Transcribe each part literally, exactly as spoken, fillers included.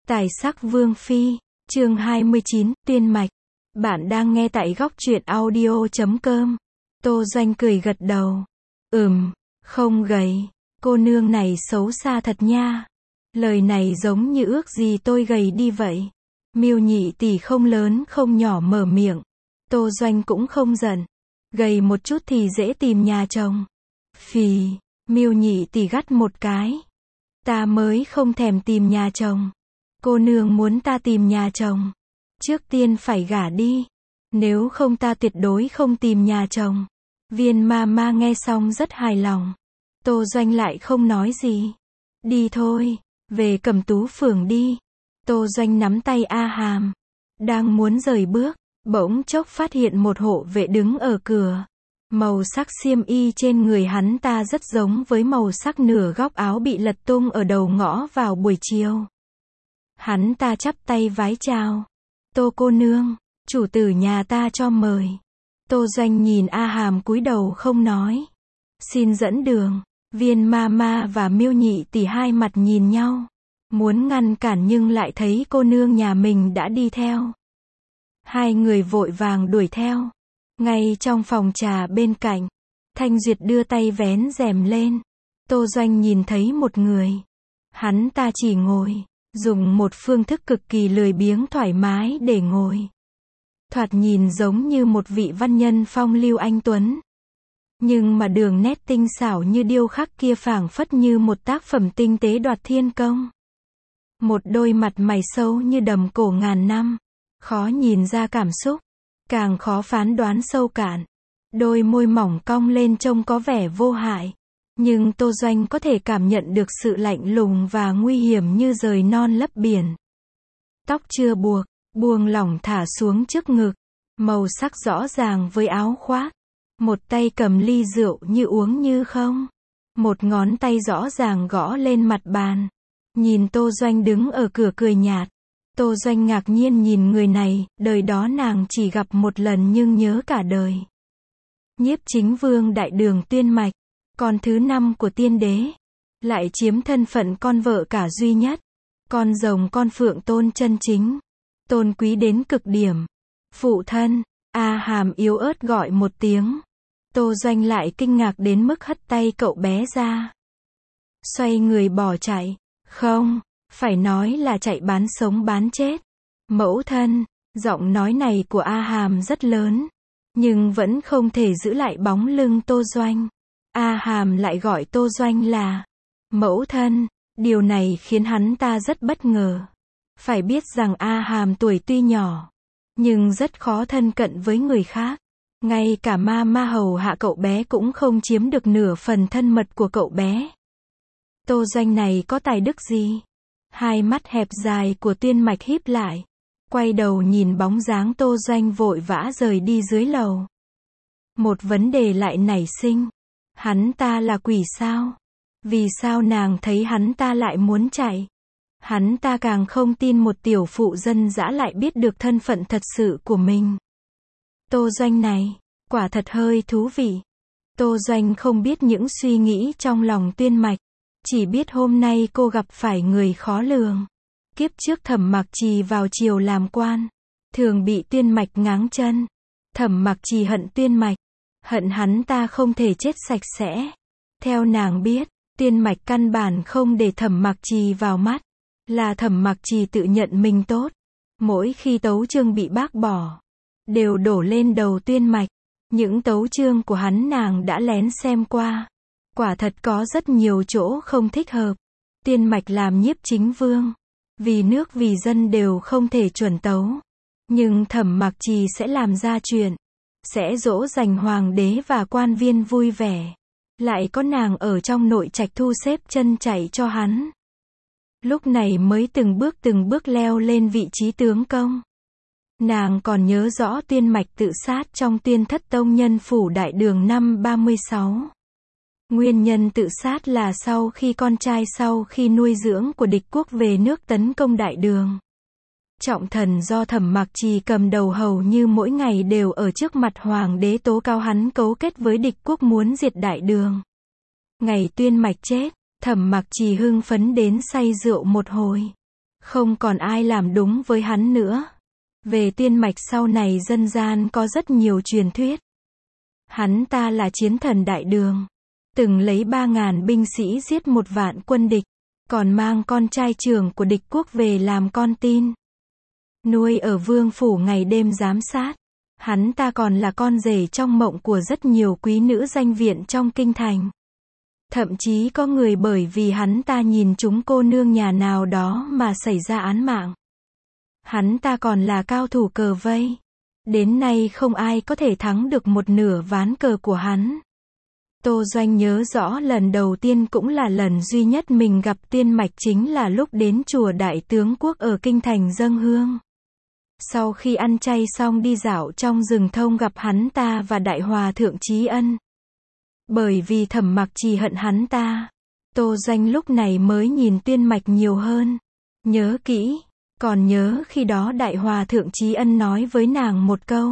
Tài sắc vương phi, chương hai mươi chín, tuyên mạch. Bạn đang nghe tại góc truyện audio chấm com. Tô Doanh cười gật đầu. Ừm, không gầy. Cô nương này xấu xa thật nha. Lời này giống như ước gì tôi gầy đi vậy. Miêu nhị tỷ không lớn không nhỏ mở miệng. Tô Doanh cũng không giận. Gầy một chút thì dễ tìm nhà chồng. Phì, Miêu nhị tỷ gắt một cái. Ta mới không thèm tìm nhà chồng. Cô nương muốn ta tìm nhà chồng, trước tiên phải gả đi. Nếu không ta tuyệt đối không tìm nhà chồng. Viên ma ma nghe xong rất hài lòng. Tô Doanh lại không nói gì. Đi thôi, về Cẩm Tú phường đi. Tô Doanh nắm tay A Hàm. Đang muốn rời bước, bỗng chốc phát hiện một hộ vệ đứng ở cửa. Màu sắc xiêm y trên người hắn ta rất giống với màu sắc nửa góc áo bị lật tung ở đầu ngõ vào buổi chiều. Hắn ta chắp tay vái chào. Tô cô nương, chủ tử nhà ta cho mời. Tô Doanh nhìn A Hàm cúi đầu không nói. Xin dẫn đường. Viên ma ma và Miêu nhị tỷ hai mặt nhìn nhau. Muốn ngăn cản nhưng lại thấy cô nương nhà mình đã đi theo. Hai người vội vàng đuổi theo. Ngay trong phòng trà bên cạnh, Thanh Duyệt đưa tay vén rèm lên. Tô Doanh nhìn thấy một người. Hắn ta chỉ ngồi, dùng một phương thức cực kỳ lười biếng thoải mái để ngồi. Thoạt nhìn giống như một vị văn nhân phong lưu anh tuấn. Nhưng mà đường nét tinh xảo như điêu khắc kia phảng phất như một tác phẩm tinh tế đoạt thiên công. Một đôi mặt mày sâu như đầm cổ ngàn năm, khó nhìn ra cảm xúc, càng khó phán đoán sâu cạn. Đôi môi mỏng cong lên trông có vẻ vô hại, nhưng Tô Doanh có thể cảm nhận được sự lạnh lùng và nguy hiểm như rời non lấp biển. Tóc chưa buộc, buông lỏng thả xuống trước ngực, màu sắc rõ ràng với áo khoác. Một tay cầm ly rượu như uống như không. Một ngón tay rõ ràng gõ lên mặt bàn. Nhìn Tô Doanh đứng ở cửa cười nhạt. Tô Doanh ngạc nhiên nhìn người này, đời đó nàng chỉ gặp một lần nhưng nhớ cả đời. Nhiếp Chính Vương Đại Đường Tuyên Mạch, con thứ năm của tiên đế, lại chiếm thân phận con vợ cả duy nhất, con rồng con phượng tôn chân chính, tôn quý đến cực điểm. Phụ thân, A Hàm yếu ớt gọi một tiếng. Tô Doanh lại kinh ngạc đến mức hất tay cậu bé ra. Xoay người bỏ chạy. Không, phải nói là chạy bán sống bán chết. Mẫu thân, giọng nói này của A Hàm rất lớn, nhưng vẫn không thể giữ lại bóng lưng Tô Doanh. A Hàm lại gọi Tô Doanh là mẫu thân, điều này khiến hắn ta rất bất ngờ. Phải biết rằng A Hàm tuổi tuy nhỏ, nhưng rất khó thân cận với người khác. Ngay cả ma ma hầu hạ cậu bé cũng không chiếm được nửa phần thân mật của cậu bé. Tô Doanh này có tài đức gì? Hai mắt hẹp dài của Tuyên Mạch híp lại, quay đầu nhìn bóng dáng Tô Doanh vội vã rời đi dưới lầu. Một vấn đề lại nảy sinh. Hắn ta là quỷ sao? Vì sao nàng thấy hắn ta lại muốn chạy? Hắn ta càng không tin một tiểu phụ dân dã lại biết được thân phận thật sự của mình. Tô Doanh này, quả thật hơi thú vị. Tô Doanh không biết những suy nghĩ trong lòng Tuyên Mạch, chỉ biết hôm nay cô gặp phải người khó lường. Kiếp trước Thẩm Mặc Trì vào triều làm quan, thường bị Tuyên Mạch ngáng chân. Thẩm Mặc Trì hận Tuyên Mạch, hận hắn ta không thể chết sạch sẽ. Theo nàng biết, Tuyên Mạch căn bản không để Thẩm Mặc Trì vào mắt, là Thẩm Mặc Trì tự nhận mình tốt. Mỗi khi tấu chương bị bác bỏ, đều đổ lên đầu Tuyên Mạch. Những tấu chương của hắn nàng đã lén xem qua. Quả thật có rất nhiều chỗ không thích hợp. Tuyên Mạch làm nhiếp chính vương, vì nước vì dân đều không thể chuẩn tấu. Nhưng Thẩm Mặc Trì sẽ làm ra chuyện, sẽ dỗ dành hoàng đế và quan viên vui vẻ. Lại có nàng ở trong nội trạch thu xếp chân chạy cho hắn. Lúc này mới từng bước từng bước leo lên vị trí tướng công. Nàng còn nhớ rõ Tuyên Mạch tự sát trong Tuyên Thất Tông Nhân Phủ Đại Đường năm ba mươi sáu. Nguyên nhân tự sát là sau khi con trai sau khi nuôi dưỡng của địch quốc về nước tấn công Đại Đường. Trọng thần do Thẩm Mặc Trì cầm đầu hầu như mỗi ngày đều ở trước mặt hoàng đế tố cáo hắn cấu kết với địch quốc muốn diệt Đại Đường. Ngày Tuyên Mạch chết, Thẩm Mặc Trì hưng phấn đến say rượu một hồi. Không còn ai làm đúng với hắn nữa. Về Tiên Mạch sau này dân gian có rất nhiều truyền thuyết. Hắn ta là chiến thần đại đường. Từng lấy ba ngàn binh sĩ giết một vạn quân địch. Còn mang con trai trưởng của địch quốc về làm con tin. Nuôi ở vương phủ ngày đêm giám sát. Hắn ta còn là con rể trong mộng của rất nhiều quý nữ danh viện trong kinh thành. Thậm chí có người bởi vì hắn ta nhìn trúng cô nương nhà nào đó mà xảy ra án mạng. Hắn ta còn là cao thủ cờ vây. Đến nay không ai có thể thắng được một nửa ván cờ của hắn. Tô Doanh nhớ rõ lần đầu tiên cũng là lần duy nhất mình gặp Tiên Mạch chính là lúc đến chùa Đại Tướng Quốc ở Kinh Thành dâng hương. Sau khi ăn chay xong đi dạo trong rừng thông gặp hắn ta và Đại Hòa Thượng Trí Ân. Bởi vì Thẩm Mặc Trì hận hắn ta, Tô Doanh lúc này mới nhìn Tiên Mạch nhiều hơn. Nhớ kỹ, còn nhớ khi đó Đại Hòa Thượng Trí Ân nói với nàng một câu.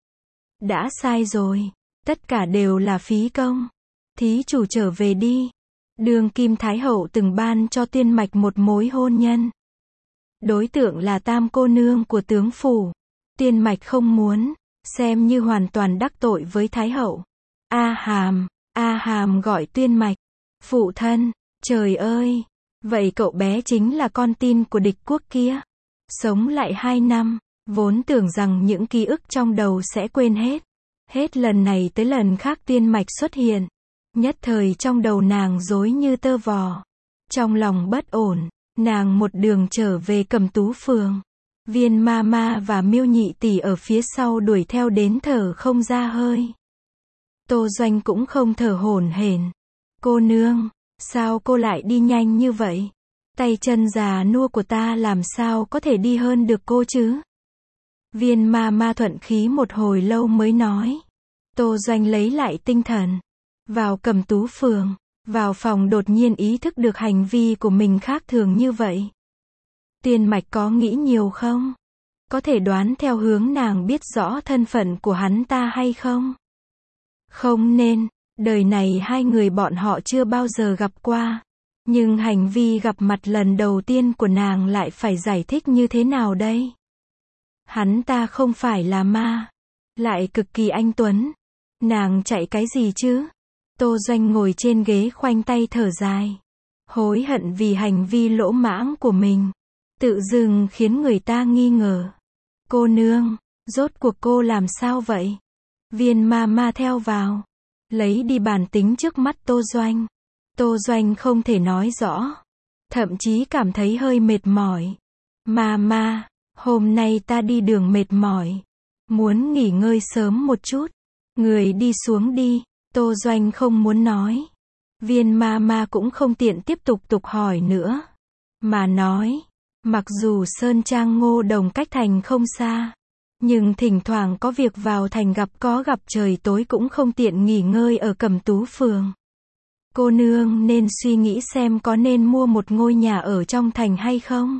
Đã sai rồi, tất cả đều là phí công. Thí chủ trở về đi. Đường Kim Thái Hậu từng ban cho Tiên Mạch một mối hôn nhân. Đối tượng là tam cô nương của tướng phủ. Tiên Mạch không muốn, xem như hoàn toàn đắc tội với Thái Hậu. A Hàm, A Hàm gọi Tiên Mạch. Phụ thân, trời ơi, vậy cậu bé chính là con tin của địch quốc kia. Sống lại hai năm, vốn tưởng rằng những ký ức trong đầu sẽ quên hết. Hết lần này tới lần khác Tiên Mạch xuất hiện. Nhất thời trong đầu nàng rối như tơ vò. Trong lòng bất ổn, nàng một đường trở về Cẩm Tú phường. Viên ma ma và Miêu nhị tỷ ở phía sau đuổi theo đến thở không ra hơi. Tô Doanh cũng không thở hổn hển. Cô nương, sao cô lại đi nhanh như vậy? Tay chân già nua của ta làm sao có thể đi hơn được cô chứ? Viên ma ma thuận khí một hồi lâu mới nói. Tô Doanh lấy lại tinh thần. Vào Cẩm Tú phường, vào phòng đột nhiên ý thức được hành vi của mình khác thường như vậy. Tiên Mạch có nghĩ nhiều không? Có thể đoán theo hướng nàng biết rõ thân phận của hắn ta hay không? Không nên, đời này hai người bọn họ chưa bao giờ gặp qua. Nhưng hành vi gặp mặt lần đầu tiên của nàng lại phải giải thích như thế nào đây? Hắn ta không phải là ma, lại cực kỳ anh tuấn. Nàng chạy cái gì chứ? Tô Doanh ngồi trên ghế khoanh tay thở dài. Hối hận vì hành vi lỗ mãng của mình. Tự dưng khiến người ta nghi ngờ. Cô nương, rốt cuộc cô làm sao vậy? Viên ma ma theo vào. Lấy đi bản tính trước mắt Tô Doanh. Tô Doanh không thể nói rõ. Thậm chí cảm thấy hơi mệt mỏi. Ma ma, hôm nay ta đi đường mệt mỏi. Muốn nghỉ ngơi sớm một chút. Người đi xuống đi. Tô Doanh không muốn nói. Viên ma ma cũng không tiện tiếp tục tục hỏi nữa. Mà nói, mặc dù Sơn Trang Ngô Đồng cách thành không xa. Nhưng thỉnh thoảng có việc vào thành gặp có gặp trời tối cũng không tiện nghỉ ngơi ở Cẩm Tú phường. Cô nương nên suy nghĩ xem có nên mua một ngôi nhà ở trong thành hay không.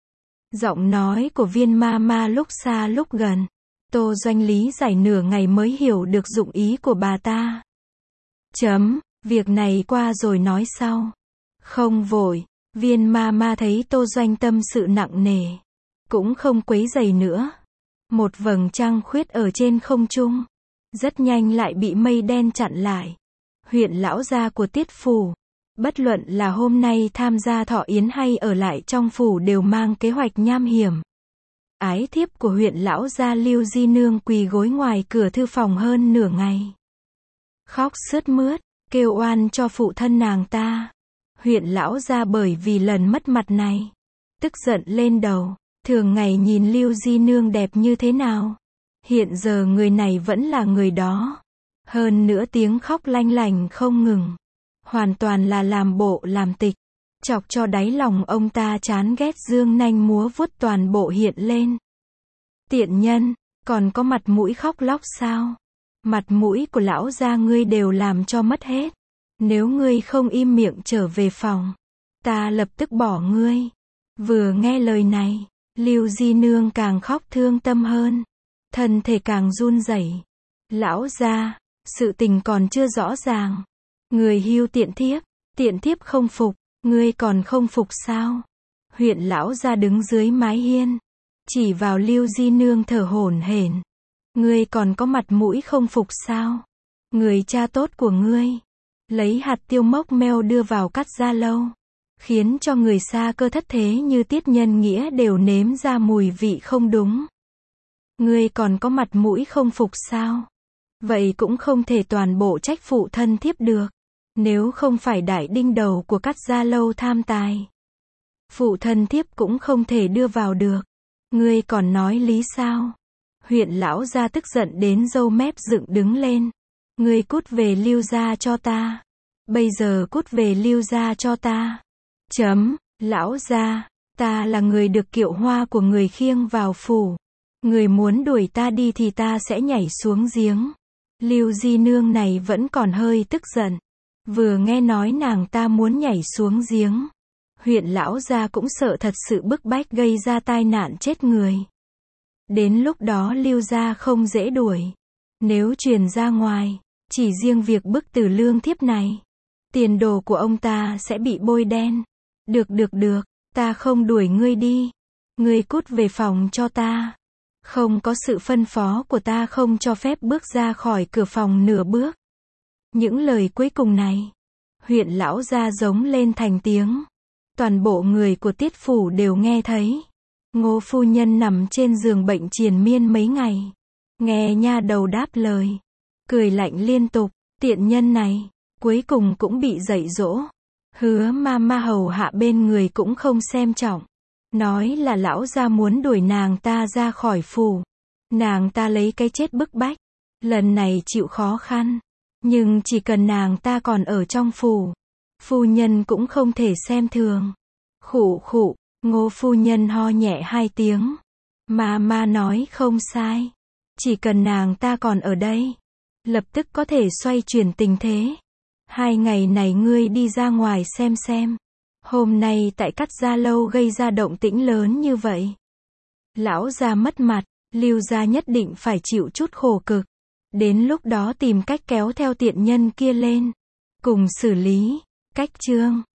Giọng nói của viên ma ma lúc xa lúc gần. Tô Doanh lý giải nửa ngày mới hiểu được dụng ý của bà ta. Chấm, việc này qua rồi nói sau. Không vội, viên ma ma thấy Tô Doanh tâm sự nặng nề. Cũng không quấy rầy nữa. Một vầng trăng khuyết ở trên không trung. Rất nhanh lại bị mây đen chặn lại. Huyện lão gia của Tiết phủ. Bất luận là hôm nay tham gia thọ yến hay ở lại trong phủ đều mang kế hoạch nham hiểm. Ái thiếp của huyện lão gia Lưu Di Nương quỳ gối ngoài cửa thư phòng hơn nửa ngày. Khóc sướt mướt, kêu oan cho phụ thân nàng ta. Huyện lão gia bởi vì lần mất mặt này. Tức giận lên đầu. Thường ngày nhìn Lưu Di Nương đẹp như thế nào. Hiện giờ người này vẫn là người đó. Hơn nữa tiếng khóc lanh lành không ngừng. Hoàn toàn là làm bộ làm tịch. Chọc cho đáy lòng ông ta chán ghét dương nanh múa vuốt toàn bộ hiện lên. Tiện nhân, còn có mặt mũi khóc lóc sao? Mặt mũi của lão gia ngươi đều làm cho mất hết. Nếu ngươi không im miệng trở về phòng, ta lập tức bỏ ngươi. Vừa nghe lời này, Lưu Di Nương càng khóc thương tâm hơn. Thân thể càng run rẩy. Lão gia, sự tình còn chưa rõ ràng. Người hưu tiện thiếp, tiện thiếp không phục, ngươi còn không phục sao? Huyện lão gia đứng dưới mái hiên, chỉ vào Lưu Di Nương thở hổn hển. Ngươi còn có mặt mũi không phục sao? Người cha tốt của ngươi, lấy hạt tiêu mốc meo đưa vào cắt da lâu, khiến cho người xa cơ thất thế như Tiết Nhân Nghĩa đều nếm ra mùi vị không đúng. Ngươi còn có mặt mũi không phục sao? Vậy cũng không thể toàn bộ trách phụ thân thiếp được. Nếu không phải đại đinh đầu của cắt da lâu tham tài, phụ thân thiếp cũng không thể đưa vào được. Ngươi còn nói lý sao? Huyện lão gia tức giận đến râu mép dựng đứng lên. Ngươi cút về Lưu gia cho ta. Bây giờ cút về Lưu gia cho ta. Chấm, lão gia, ta là người được kiệu hoa của người khiêng vào phủ. Người muốn đuổi ta đi thì ta sẽ nhảy xuống giếng. Lưu Di Nương này vẫn còn hơi tức giận. Vừa nghe nói nàng ta muốn nhảy xuống giếng, huyện lão gia cũng sợ thật sự bức bách gây ra tai nạn chết người. Đến lúc đó Lưu gia không dễ đuổi. Nếu truyền ra ngoài, chỉ riêng việc bức tử lương thiếp này, tiền đồ của ông ta sẽ bị bôi đen. Được được được, ta không đuổi ngươi đi. Ngươi cút về phòng cho ta. Không có sự phân phó của ta không cho phép bước ra khỏi cửa phòng nửa bước. Những lời cuối cùng này, huyện lão gia giống lên thành tiếng. Toàn bộ người của Tiết phủ đều nghe thấy. Ngô phu nhân nằm trên giường bệnh triền miên mấy ngày, nghe nha đầu đáp lời, cười lạnh liên tục. Tiện nhân này, cuối cùng cũng bị dạy dỗ. Hứa ma ma hầu hạ bên người cũng không xem trọng, nói là lão gia muốn đuổi nàng ta ra khỏi phủ. Nàng ta lấy cái chết bức bách, lần này chịu khó khăn, nhưng chỉ cần nàng ta còn ở trong phủ, phu nhân cũng không thể xem thường. Khụ khụ, Ngô phu nhân ho nhẹ hai tiếng. Ma ma nói không sai, chỉ cần nàng ta còn ở đây, lập tức có thể xoay chuyển tình thế. Hai ngày này ngươi đi ra ngoài xem xem. Hôm nay tại cắt da lâu gây ra động tĩnh lớn như vậy, lão gia mất mặt, Lưu gia nhất định phải chịu chút khổ cực. Đến lúc đó tìm cách kéo theo tiện nhân kia lên, cùng xử lý. Cách chương